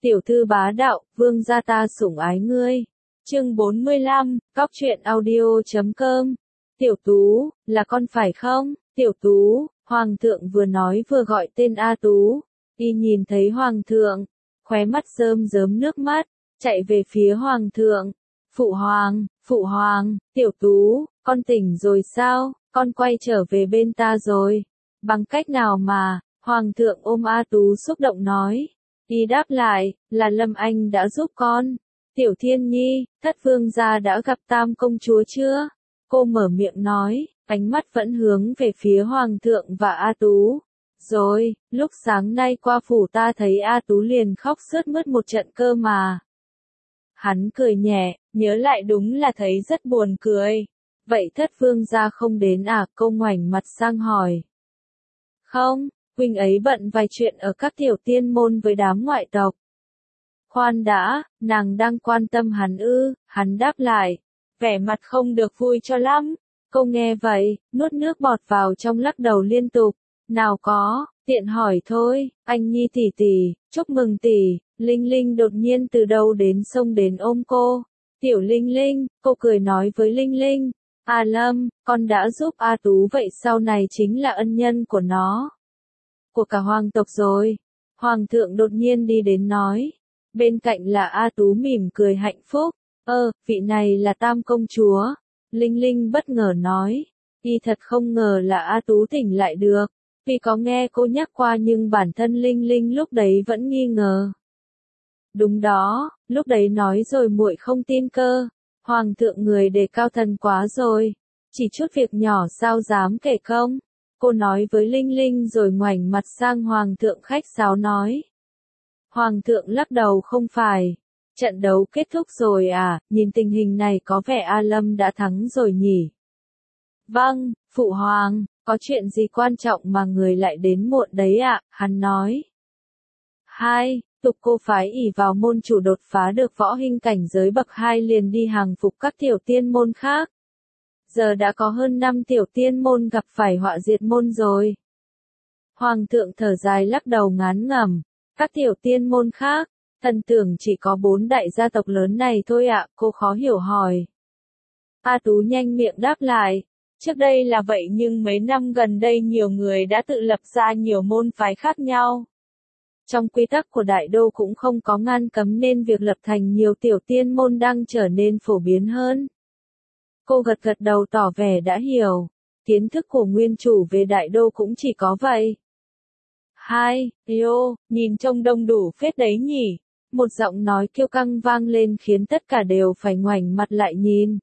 Tiểu thư bá đạo, vương gia ta sủng ái ngươi. Chương 45, Cóc truyện audio.com. Tiểu Tú, là con phải không? Tiểu Tú, Hoàng thượng vừa nói vừa gọi tên A Tú. Y nhìn thấy Hoàng thượng, khóe mắt rơm rớm nước mắt, chạy về phía Hoàng thượng. Phụ Hoàng, Tiểu Tú, con tỉnh rồi sao? Con quay trở về bên ta rồi. Bằng cách nào mà? Hoàng thượng ôm A Tú xúc động nói. Y đáp lại, là Lâm Anh đã giúp con. Tiểu Thiên Nhi, thất vương gia đã gặp Tam công chúa chưa? Cô mở miệng nói, ánh mắt vẫn hướng về phía Hoàng thượng và A Tú. Rồi, lúc sáng nay qua phủ ta thấy A Tú liền khóc sướt mướt một trận cơ mà. Hắn cười nhẹ, nhớ lại đúng là thấy rất buồn cười. Vậy thất vương gia không đến à? Cô ngoảnh mặt sang hỏi. Không, huynh ấy bận vài chuyện ở các tiểu tiên môn với đám ngoại tộc. Khoan đã, nàng đang quan tâm hắn ư? Hắn đáp lại, vẻ mặt không được vui cho lắm. Cô nghe vậy, nuốt nước bọt vào trong lắc đầu liên tục. Nào có, tiện hỏi thôi, anh Nhi tỷ tỷ, chúc mừng tỷ. Linh Linh đột nhiên từ đâu đến xông đến ôm cô. Tiểu Linh Linh, cô cười nói với Linh Linh. A Lâm, con đã giúp A Tú vậy sau này chính là ân nhân của nó. Của cả hoàng tộc rồi. Hoàng thượng đột nhiên đi đến nói. Bên cạnh là A Tú mỉm cười hạnh phúc. Vị này là Tam công chúa. Linh Linh bất ngờ nói. Y thật không ngờ là A Tú tỉnh lại được. Vì có nghe cô nhắc qua nhưng bản thân Linh Linh lúc đấy vẫn nghi ngờ. Đúng đó, lúc đấy nói rồi muội không tin cơ. Hoàng thượng người đề cao thần quá rồi. Chỉ chút việc nhỏ sao dám kể không? Cô nói với Linh Linh rồi ngoảnh mặt sang Hoàng thượng khách sáo nói. Hoàng thượng lắc đầu không phải. Trận đấu kết thúc rồi à, nhìn tình hình này có vẻ A Lâm đã thắng rồi nhỉ? Vâng, Phụ Hoàng, có chuyện gì quan trọng mà người lại đến muộn đấy ạ, hắn nói. 2. Tục cô phái ỷ vào môn chủ đột phá được võ hình cảnh giới bậc 2 liền đi hàng phục các tiểu tiên môn khác. Giờ đã có hơn 5 tiểu tiên môn gặp phải họa diệt môn rồi. Hoàng thượng thở dài lắc đầu ngán ngẩm. Các tiểu tiên môn khác, thần tưởng chỉ có 4 đại gia tộc lớn này thôi ạ, cô khó hiểu hỏi. A Tú nhanh miệng đáp lại. Trước đây là vậy nhưng mấy năm gần đây nhiều người đã tự lập ra nhiều môn phái khác nhau. Trong quy tắc của đại đô cũng không có ngăn cấm nên việc lập thành nhiều tiểu tiên môn đang trở nên phổ biến hơn. Cô gật gật đầu tỏ vẻ đã hiểu. Kiến thức của nguyên chủ về đại đô cũng chỉ có vậy. 2. Nhìn trông đông đủ phết đấy nhỉ. Một giọng nói kiêu căng vang lên khiến tất cả đều phải ngoảnh mặt lại nhìn.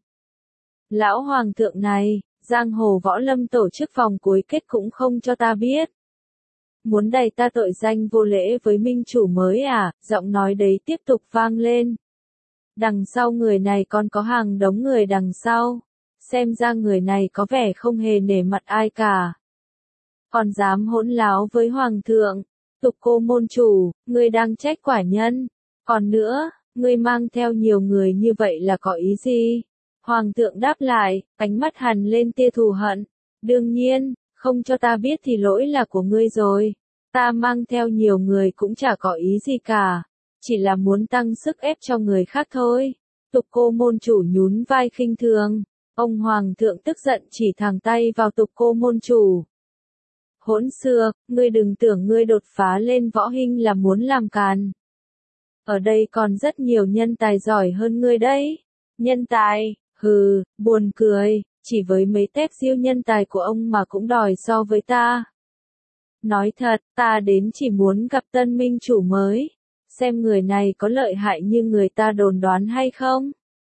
Lão hoàng thượng này, giang hồ võ lâm tổ chức vòng cuối kết cũng không cho ta biết. Muốn đày ta tội danh vô lễ với minh chủ mới à? Giọng nói đấy tiếp tục vang lên. Đằng sau người này còn có hàng đống người đằng sau. Xem ra người này có vẻ không hề nể mặt ai cả. Còn dám hỗn láo với hoàng thượng. Tục cô môn chủ, ngươi đang trách quả nhân. Còn nữa, ngươi mang theo nhiều người như vậy là có ý gì? Hoàng thượng đáp lại, ánh mắt hằn lên tia thù hận. Đương nhiên, không cho ta biết thì lỗi là của ngươi rồi. Ta mang theo nhiều người cũng chả có ý gì cả. Chỉ là muốn tăng sức ép cho người khác thôi. Tục cô môn chủ nhún vai khinh thường. Ông hoàng thượng tức giận chỉ thẳng tay vào tục cô môn chủ. Hỗn xược, ngươi đừng tưởng ngươi đột phá lên võ hình là muốn làm càn. Ở đây còn rất nhiều nhân tài giỏi hơn ngươi đấy. Nhân tài, hừ, buồn cười, chỉ với mấy tép siêu nhân tài của ông mà cũng đòi so với ta. Nói thật, ta đến chỉ muốn gặp tân minh chủ mới. Xem người này có lợi hại như người ta đồn đoán hay không?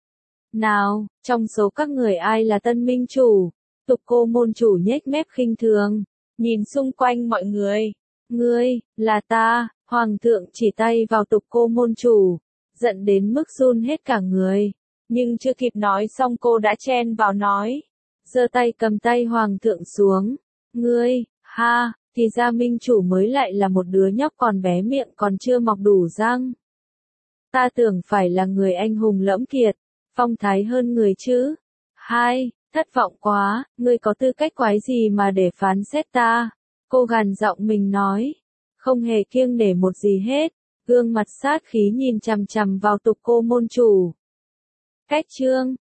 Nào, trong số các người ai là tân minh chủ? Tục cô môn chủ nhếch mép khinh thường. Nhìn xung quanh mọi người. Ngươi, là ta. Hoàng thượng chỉ tay vào tục cô môn chủ. Giận đến mức run hết cả người. Nhưng chưa kịp nói xong cô đã chen vào nói. Giơ tay cầm tay hoàng thượng xuống. Ngươi, ha, thì ra minh chủ mới lại là một đứa nhóc còn bé miệng còn chưa mọc đủ răng. Ta tưởng phải là người anh hùng lẫm kiệt, phong thái hơn người chứ. 2. Thất vọng quá, ngươi có tư cách quái gì mà để phán xét ta? Cô gằn giọng mình nói. Không hề kiêng nể một gì hết. gương mặt sát khí nhìn chằm chằm vào Tục Cô môn chủ. Cách chương